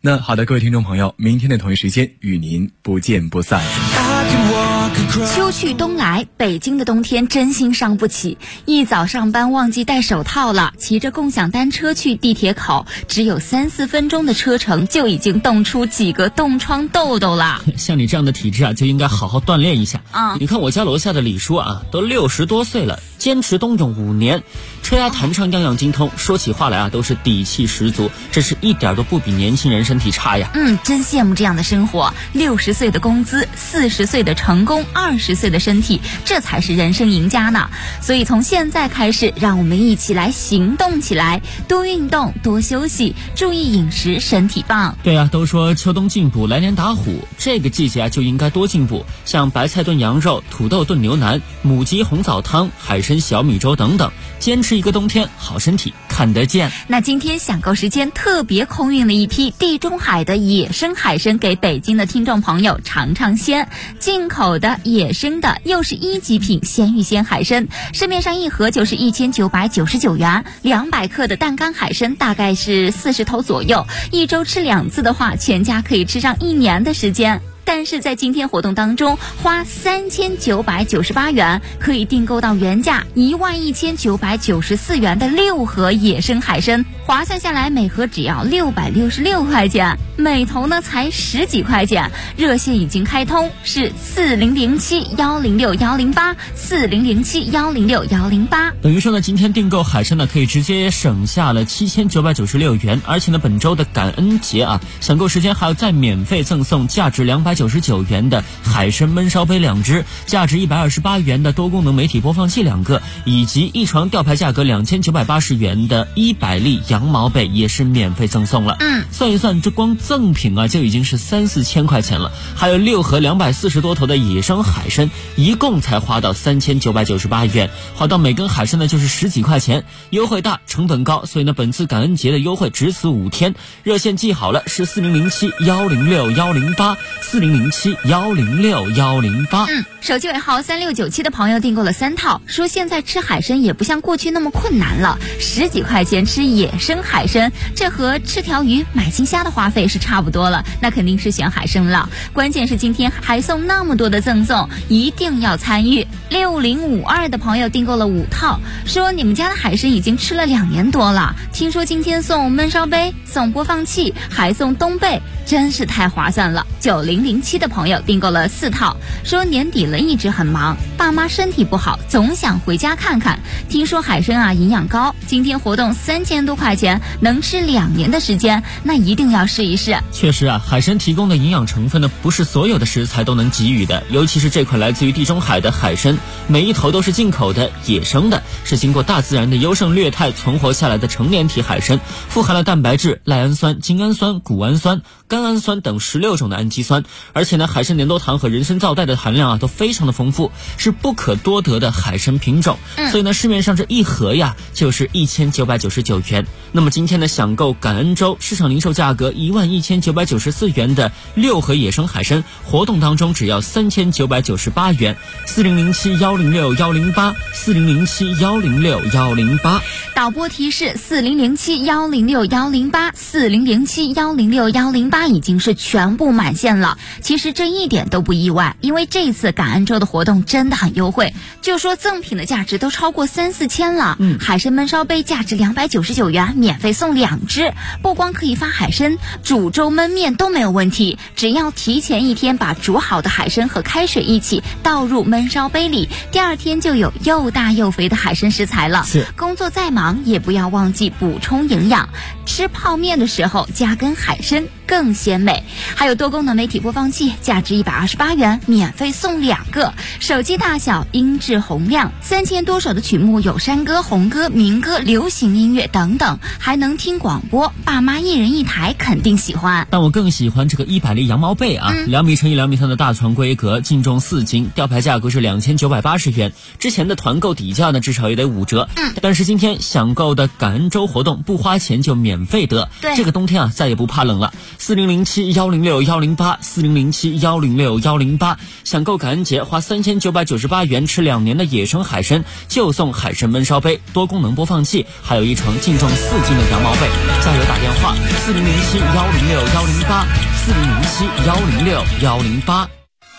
那好的，各位听众朋友，明天的同一时间与您不见不散。 秋去冬来，北京的冬天真心伤不起。一早上班忘记戴手套了，骑着共享单车去地铁口，只有3-4分钟的车程，就已经冻出几个冻疮痘痘了。 像你这样的体质啊，就应该好好锻炼一下。你看我家楼下的李叔啊，都60多岁了，坚持冬泳5年，车呀弹唱样样精通，说起话来啊都是底气十足，这是一点都不比年轻人身体差呀。 真羡慕这样的生活，60岁的工资，40岁的成功，20岁的身体，这才是人生赢家呢。所以从现在开始，让我们一起来行动起来，多运动，多休息，注意饮食，身体棒。 对啊，都说秋冬进补，来年打虎，这个季节啊就应该多进补，像白菜炖羊肉、土豆炖牛腩、母鸡红枣汤、海参小米粥等等，坚持一个冬天，好身体看得见。 那今天享购时间特别空运了一批地中海的野生海参给北京的听众朋友尝尝鲜。进口的野生的又是1级品鲜芋鲜海参，市面上一盒就是1999元，200克的淡干海参大概是40头左右，一周吃2次的话，全家可以吃上1年的时间。但是在今天活动当中，花3998元可以订购到原价11994元的6盒野生海参，划算下来每盒只要666块钱，每头呢才10几块钱。热线已经开通，是4007106108，4007106108。 等于说呢，今天订购海参呢可以直接省下了7996元，而且呢本周的感恩节啊，享购时间还要再免费赠送价值299元的海参焖烧杯2只，价值128元的多功能媒体播放器2个，以及一床吊牌价格2980元的100粒羊毛被也是免费赠送了。算一算，这光赠品啊就已经是3-4千块钱了，还有6盒240多头的野生海参，一共才花到3998元，花到每根海参呢就是10几块钱，优惠大，成本高，所以呢本次感恩节的优惠只此5天。热线记好了，是4007106108，4007106108。 手机尾号3697的朋友订购了3套，说现在吃海参也不像过去那么困难了，10几块钱吃野生海参，这和吃条鱼买斤虾的花费是差不多了，那肯定是选海参了。关键是今天还送那么多的赠送，一定要参与。6052的朋友订购了5套，说你们家的海参已经吃了2年多了，听说今天送焖烧杯，送播放器，还送冬被，真是太划算了。9007的朋友订购了4套，说年底了一直很忙，爸妈身体不好，总想回家看看，听说海参啊营养高，今天活动3000多块钱能吃2年的时间，那一定要试一试。 确实啊，海参提供的营养成分呢不是所有的食材都能给予的，尤其是这款来自于地中海的海参，每一头都是进口的野生的，是经过大自然的优胜劣汰存活下来的成年体海参，富含了蛋白质、赖氨酸、精氨酸、谷氨酸、甘氨酸等16种的氨基酸，而且呢海参粘多糖和人参皂苷的含量啊都非常的丰富，是不可多得的海参品种。所以呢市面上这一盒呀就是1999元。那么今天呢享购感恩粥市场零售价格11994元的6盒野生海参，活动当中只要3998元。4007106108， 4007106108。 导播提示4007106108， 4007106108已经是全部满线了。其实这一点都不意外，因为这次感恩周的活动真的很优惠，就说赠品的价值都超过3-4千了。海参焖烧杯价值299元，免费送2只，不光可以发海参，煮粥焖面都没有问题，只要提前1天把煮好的海参和开水一起倒入焖烧杯里，第2天就有又大又肥的海参食材了。工作再忙也不要忘记补充营养，吃泡面的时候加根海参更鲜美。还有多功能媒体播放器，价值128元，免费送2个，手机大小，音质洪亮，3000多首的曲目有山歌、红歌、民歌、流行音乐等等，还能听广播，爸妈1人1台肯定喜欢。 但我更喜欢这个100粒羊毛被啊，2米乘以2米3的大床规格，净重4斤，吊牌价格是2980元，之前的团购底价呢至少也得5折。但是今天享购的感恩周活动不花钱就免费得，这个冬天啊再也不怕冷了。4007106108， 4007-106-108，享购感恩节花3998元吃2年的野生海参，就送海参焖烧杯、多功能播放器，还有一床净重4斤的羊毛被。加油打电话4007-106-108，4007-106-108。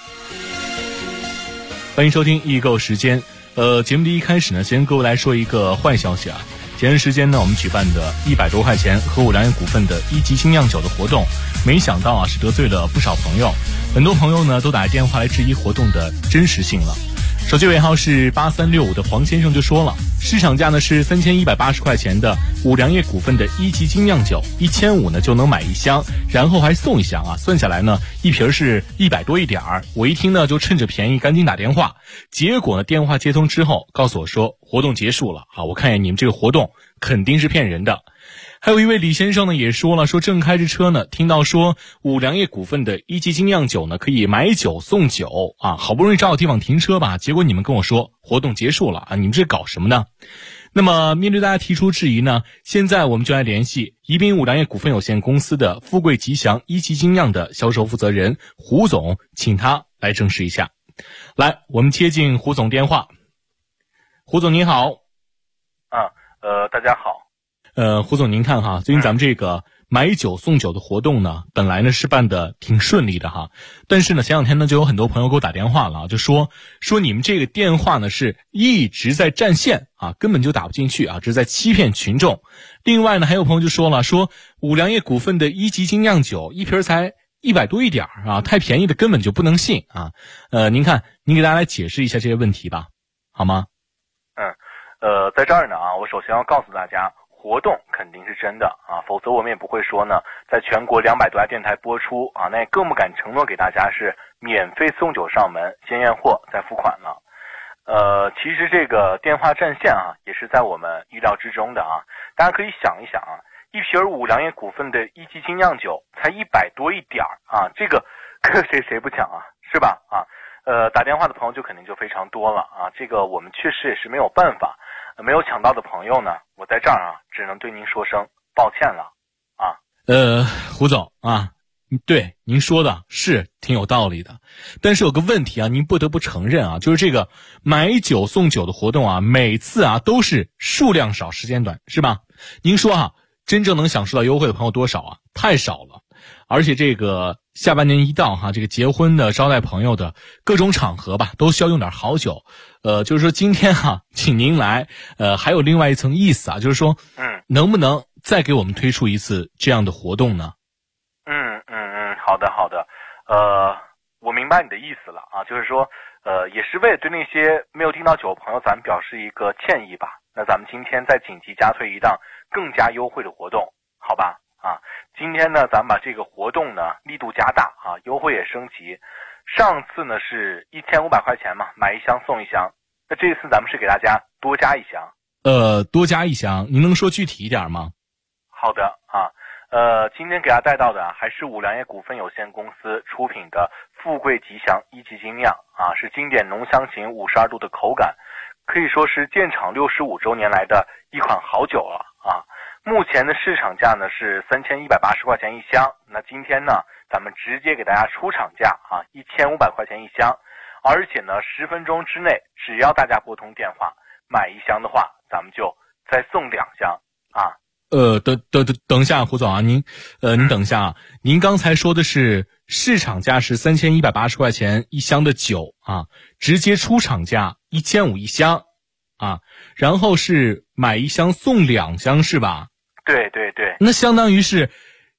欢迎收听易购时间。节目的一开始呢，先跟各位来说一个坏消息啊。前段时间呢，我们举办的100多块钱和五粮液股份的1级精酿酒的活动，没想到啊是得罪了不少朋友，很多朋友呢都打电话来质疑活动的真实性了。手机尾号是8365的黄先生就说了，市场价呢是3180块钱的五粮液股份的1级精酿酒，1500呢就能买1箱，然后还送1箱啊，算下来呢一瓶是100多一点儿。我一听呢就趁着便宜赶紧打电话，结果呢电话接通之后告诉我说活动结束了啊，我看见你们这个活动肯定是骗人的。还有一位李先生呢也说了，说正开着车呢，听到说五粮液股份的1级精酿酒呢可以买酒送酒啊，好不容易找到地方停车吧，结果你们跟我说活动结束了啊，你们这搞什么呢？那么面对大家提出质疑呢，现在我们就来联系宜宾五粮液股份有限公司的富贵吉祥1级精酿的销售负责人胡总，请他来证实一下。来，我们接进胡总电话。胡总您好。 大家好。 胡总您看哈，最近咱们这个买酒送酒的活动呢，本来呢是办的挺顺利的哈，但是呢前两天呢就有很多朋友给我打电话了啊，就说你们这个电话呢是一直在占线啊，根本就打不进去啊，这是在欺骗群众。另外呢还有朋友就说了，说五粮液股份的1级精酿酒一瓶才100多一点啊，太便宜的根本就不能信啊。您看您给大家来解释一下这些问题吧，好吗？ 在这儿呢啊，我首先要告诉大家，活动肯定是真的啊，否则我们也不会说呢，在全国200多家电台播出啊，那也更不敢承诺给大家是免费送酒上门，先验货再付款了。其实这个电话占线啊，也是在我们意料之中的啊。大家可以想一想啊，一瓶五粮液股份的1级精酿酒才100多一点啊，这个谁不抢啊，是吧？啊，打电话的朋友就肯定就非常多了啊，这个我们确实也是没有办法。没有抢到的朋友呢，我在这儿啊，只能对您说声抱歉了啊。 胡总啊，对您说的是挺有道理的，但是有个问题啊，您不得不承认啊，就是这个买酒送酒的活动啊，每次啊都是数量少时间短，是吧？您说啊，真正能享受到优惠的朋友多少啊？太少了。而且这个下半年一到哈，这个结婚的、招待朋友的各种场合吧，都需要用点好酒。就是说今天哈，请您来，还有另外一层意思啊，就是说，能不能再给我们推出一次这样的活动呢？ 好的，我明白你的意思了啊，就是说，也是为了对那些没有订到酒的朋友，咱们表示一个歉意吧。那咱们今天再紧急加推一档更加优惠的活动，好吧？啊，今天呢，咱们把这个活动呢力度加大啊，优惠也升级。上次呢是1500块钱嘛，买1箱送1箱。那这次咱们是给大家多加1箱。 多加1箱，您能说具体一点吗？ 好的啊，今天给大家带到的还是五粮液股份有限公司出品的富贵吉祥1级精酿啊，是经典浓香型52度的口感，可以说是建厂65周年来的一款好酒了啊。目前的市场价呢是3180块钱1箱，那今天呢咱们直接给大家出厂价啊，1500块钱1箱，而且呢10分钟之内，只要大家拨通电话买1箱的话，咱们就再送2箱啊。 等一下，胡总啊，您等一下啊，您刚才说的是市场价是3180块钱1箱的酒啊，直接出厂价1500 1箱啊，然后是买1箱送2箱是吧？ 对， 那相当于是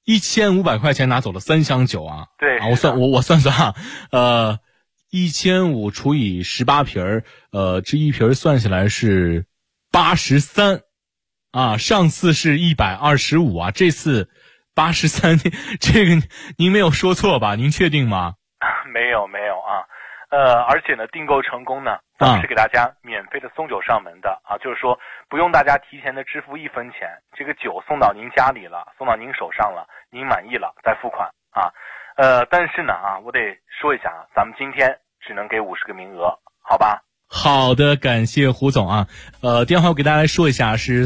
1500块钱拿走了3箱酒啊。 对啊，我算啊，1500除以18瓶这一瓶算下来是83啊，上次是125啊，这次83，这个您没有说错吧？您确定吗？ 没有啊。而且呢，订购成功呢，咱们是给大家免费的送酒上门的啊，就是说不用大家提前的支付1分钱，这个酒送到您家里了，送到您手上了，您满意了再付款啊。但是呢啊，我得说一下啊，咱们今天只能给50个名额，好吧？ 好的，感谢胡总啊。电话我给大家来说一下，是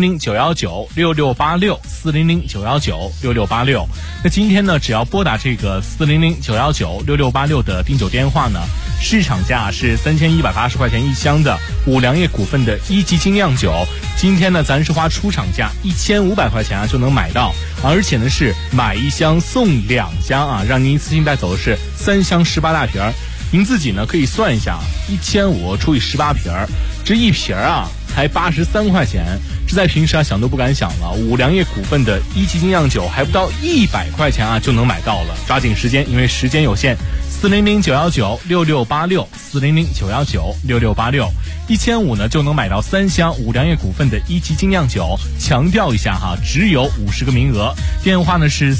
400-919-6686，400-919-6686。那今天呢，只要拨打这个400-919-6686的订酒电话呢，市场价是3180块钱一箱的五粮液股份的一级精酿酒。今天呢，咱是花出厂价1500块钱啊就能买到，而且呢是买一箱送2箱啊，让您一次性带走的是3箱18大瓶儿。您自己呢可以算一下，1500除以18瓶儿，这一瓶儿啊才83块钱，这在平时啊想都不敢想了。五粮液股份的一级精酿酒还不到100块钱啊就能买到了，抓紧时间，因为时间有限。400-919-6686，400-919-6686，1500呢就能买到3箱五粮液股份的一级精酿酒。强调一下哈，只有50个名额。电话呢是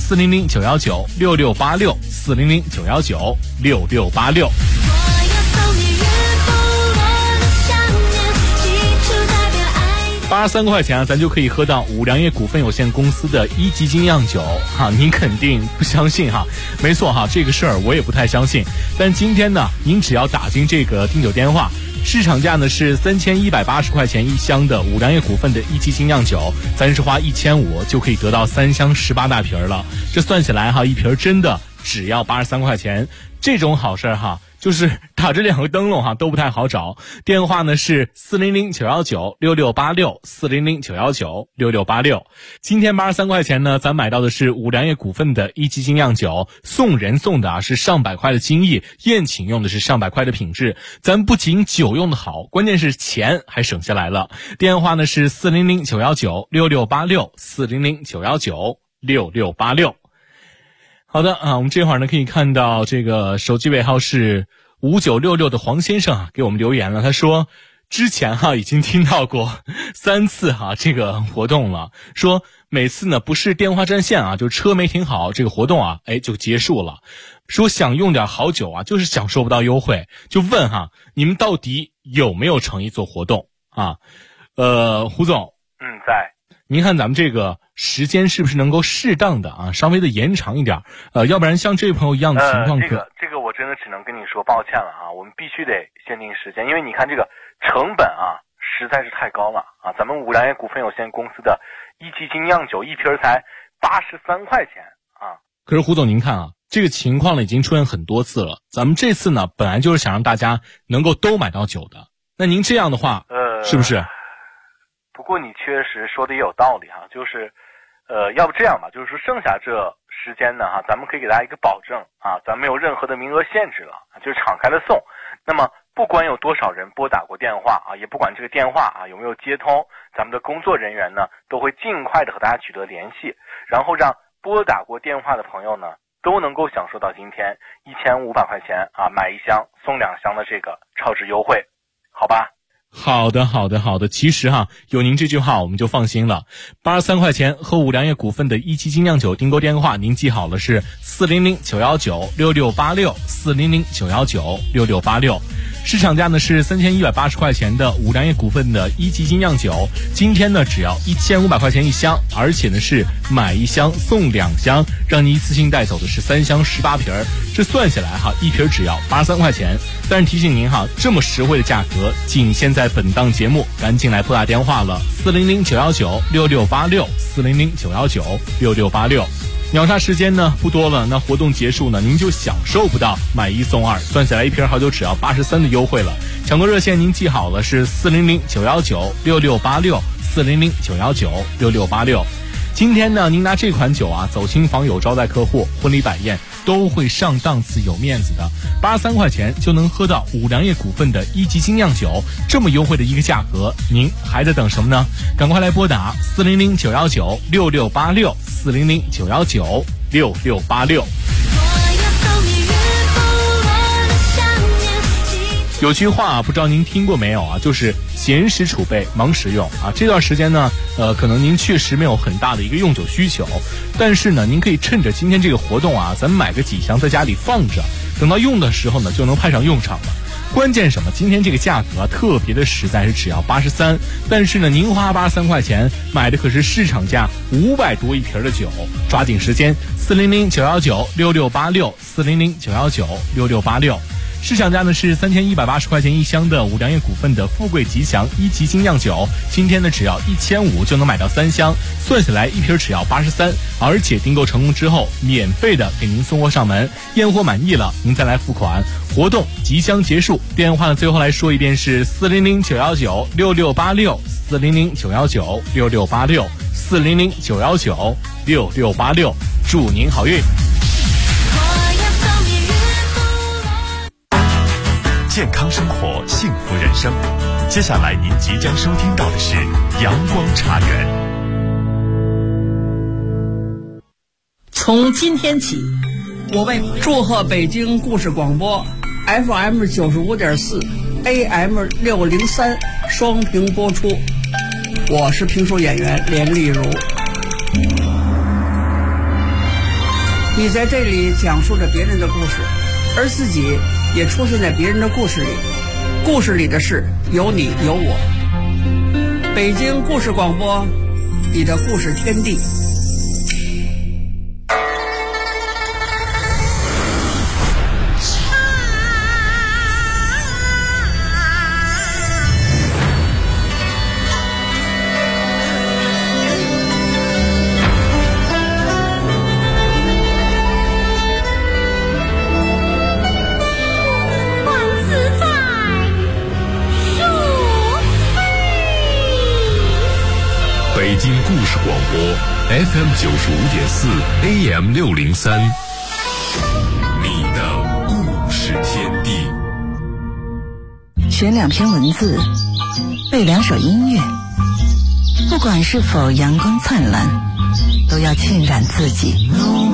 400-919-6686，400-919-6686。83块钱啊，咱就可以喝到五粮液股份有限公司的一级精酿酒哈，您肯定不相信哈？没错哈，这个事儿我也不太相信。但今天呢，您只要打进这个订酒电话，市场价呢是3180块钱一箱的五粮液股份的一级精酿酒，咱是花1500就可以得到3箱18大瓶了。这算起来哈，一瓶真的只要83块钱，这种好事哈。就是打这2个灯笼哈都不太好找，电话呢是400-919-6686，400-919-6686。今天83块钱呢，咱买到的是五粮液股份的一级精酿酒，送人送的啊是上百块的精益，宴请用的是上百块的品质。咱不仅酒用的好，关键是钱还省下来了。电话呢是400-919-6686，400-919-6686。好的啊，我们这会儿呢可以看到这个手机尾号是5966的黄先生啊给我们留言了，他说之前哈已经听到过3次哈这个活动了，说每次呢不是电话占线啊，就车没停好，这个活动啊就结束了。说想用点好酒啊，就是享受不到优惠，就问哈你们到底有没有诚意做活动啊？胡总， 在。 您看咱们这个时间是不是能够适当的啊，稍微的延长一点？要不然像这位朋友一样的情况， 这个我真的只能跟你说抱歉了啊，我们必须得限定时间，因为你看这个成本啊实在是太高了啊，咱们五粮液股份有限公司的一级精酿酒一瓶才83块钱啊。 可是胡总您看啊，这个情况呢已经出现很多次了，咱们这次呢本来就是想让大家能够都买到酒的，那您这样的话是不是？ 不过你确实说的也有道理哈，就是要不这样吧，就是说剩下这时间呢哈，咱们可以给大家一个保证啊，咱没有任何的名额限制了，就是敞开的送。那么不管有多少人拨打过电话啊，也不管这个电话啊有没有接通，咱们的工作人员呢都会尽快的和大家取得联系，然后让拨打过电话的朋友呢都能够享受到今天1500块钱啊买1箱送2箱的这个超值优惠，好吧？ 好的，其实哈，有您这句话我们就放心了。83块钱和五粮液股份的一级精酿酒订购电话，您记好了是400-919-6686，400-919-6686。市场价呢是3180块钱的五粮液股份的一级精酿酒，今天呢只要1500块钱一箱，而且呢是买1箱送2箱，让您一次性带走的是3箱18瓶儿，这算下来哈，一瓶只要83块钱。但是提醒您哈，这么实惠的价格仅限在本档节目，赶紧来拨打电话了，400-919-6686，400-919-6686。秒杀时间呢不多了，那活动结束呢，您就享受不到买1送2，算下来一瓶好酒只要83的优惠了。抢购热线您记好了是400-919-6686，400-919-6686。今天呢，您拿这款酒啊走亲访友、招待客户、婚礼摆宴都会上档次、有面子的。83块钱就能喝到五粮液股份的一级精酿酒，这么优惠的一个价格，您还在等什么呢？赶快来拨打400-919-6686，400-919-6686。有句话不知道您听过没有啊，就是闲时储备，忙时用啊。这段时间呢，可能您确实没有很大的一个用酒需求，但是呢，您可以趁着今天这个活动啊，咱们买个几箱在家里放着，等到用的时候呢，就能派上用场了。关键什么？今天这个价格特别的实在，是只要83，但是呢，您花83块钱买的可是市场价500多一瓶的酒，抓紧时间，400-919-6686，400-919-6686。 市场价呢是3180块钱一箱的五粮液股份的富贵吉祥1级精酿酒，今天呢只要1500就能买到3箱，算下来一瓶只要83，而且订购成功之后免费的给您送货上门，验货满意了您再来付款。活动即将结束，电话呢最后来说一遍是400-919-6686，400-919-6686，400-919-6686，祝您好运。 健康生活，幸福人生。接下来您即将收听到的是阳光茶园。 从今天起，我为祝贺北京故事广播 FM 95.4 AM 603双屏播出。我是评书演员连丽如。你在这里讲述着别人的故事，而自己也出现在别人的故事里，故事里的事有你有我。北京故事广播，你的故事天地。 北京故事广播 FM 95.4 AM 603，你的故事天地。 选2篇文字，背2首音乐，不管是否阳光灿烂，都要浸染自己。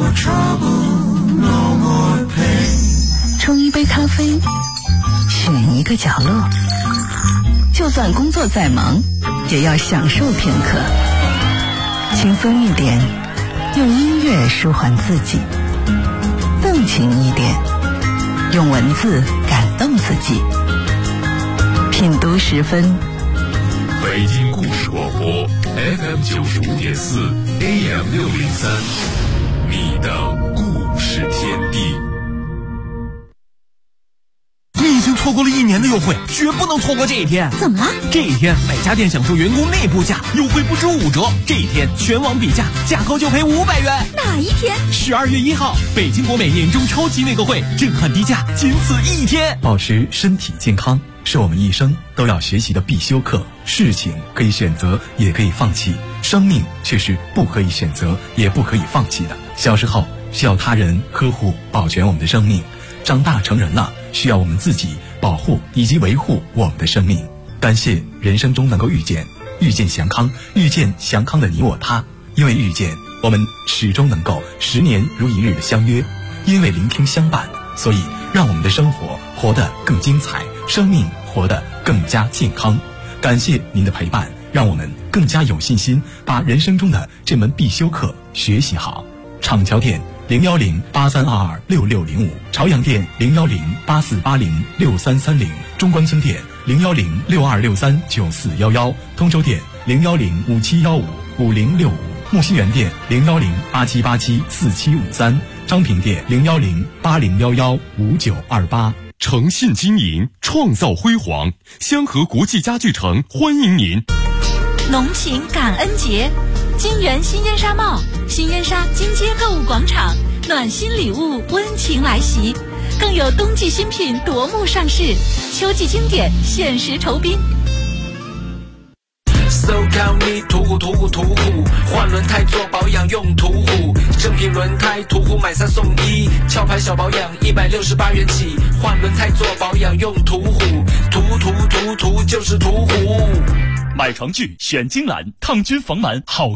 冲一杯咖啡，选一个角落，就算工作再忙，也要享受片刻，轻松一点，用音乐舒缓自己；动情一点，用文字感动自己。品读10分， 北京故事广播 FM 95.4 AM 603，你的故事天地。 你已经错过了1年的优惠，绝不能错过这一天。 怎么了？ 这一天每家店享受员工内部价优惠不止5折，这一天全网比价，价高就赔500元。 哪一天 ？12月1号，北京国美年终超级内购会，震撼低价，仅此1天。 保持身体健康是我们一生都要学习的必修课。事情可以选择，也可以放弃，生命却是不可以选择，也不可以放弃的。小时候需要他人呵护保全我们的生命，长大成人了，需要我们自己保护以及维护我们的生命。感谢人生中能够遇见祥康，遇见祥康的你我他。因为遇见，我们始终能够10年如一日的相约；因为聆听相伴，所以让我们的生活活得更精彩，生命活得更加健康。感谢您的陪伴，让我们更加有信心把人生中的这门必修课学习好。厂桥店010-8322-6605，朝阳店010-8480-6330，中关村店010-6263-9411，通州店010-5715-5065，木樨园店010-8787-4753，昌平店010-8011-5928。 诚信经营，创造辉煌。香河国际家具城欢迎您。 浓情感恩节，金源新烟纱帽、新烟纱金街购物广场，暖心礼物温情来袭，更有冬季新品夺目上市，秋季经典限时酬宾。 So call me 途虎，换轮胎做保养用途虎，正品轮胎途虎买3送1，壳牌小保养168元起，换轮胎做保养用途虎，途就是途虎。 买床具选金兰，抗菌防螨好。